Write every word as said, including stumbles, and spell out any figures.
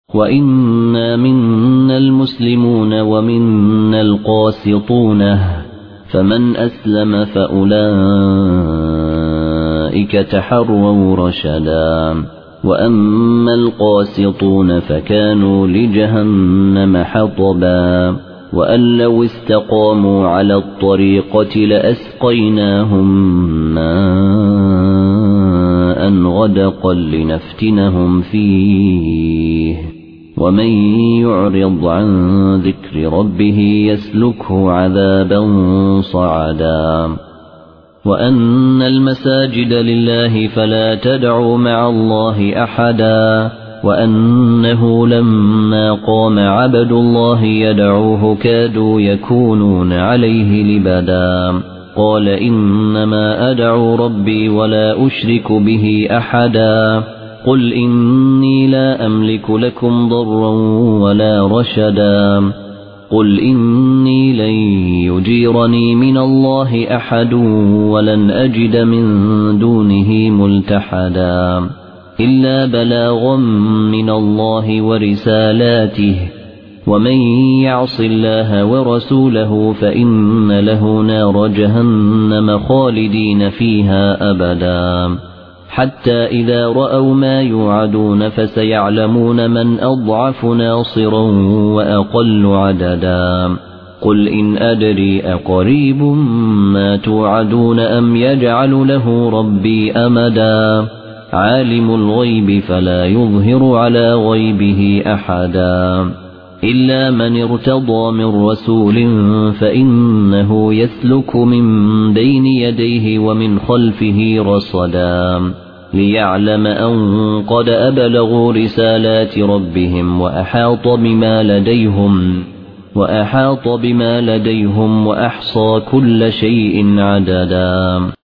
وإنا منا المسلمون ومنا القاسطون فمن أسلم فأولئك تحروا رشدا وأما القاسطون فكانوا لجهنم حطبا وأن لو استقاموا على الطريقة لأسقيناهم ماء غدقا لنفتنهم فيه ومن يعرض عن ذكر ربه يسلكه عذابا صعدا وأن المساجد لله فلا تدعوا مع الله أحدا وأنه لما قام عبد الله يدعوه كادوا يكونون عليه لبدا قال إنما أدعو ربي ولا أشرك به أحدا قل إني لا أملك لكم ضرا ولا رشدا قل إني لن يجيرني من الله أحد ولن أجد من دونه ملتحدا إلا بلاغا من الله ورسالاته ومن يعص الله ورسوله فإن له نار جهنم خالدين فيها أبدا حتى إذا رأوا ما يوعدون فسيعلمون من أضعف ناصرا وأقل عددا قل إن أدري أقريب ما توعدون أم يجعل له ربي أمدا عالم الغيب فلا يظهر على غيبه أحدا إلا من ارتضى من رسول فإنه يسلك من بين يديه ومن خلفه رصدا ليعلم أن قد أبلغوا رسالات ربهم وأحاط بما لديهم وأحاط بما لديهم وأحصى كل شيء عددا.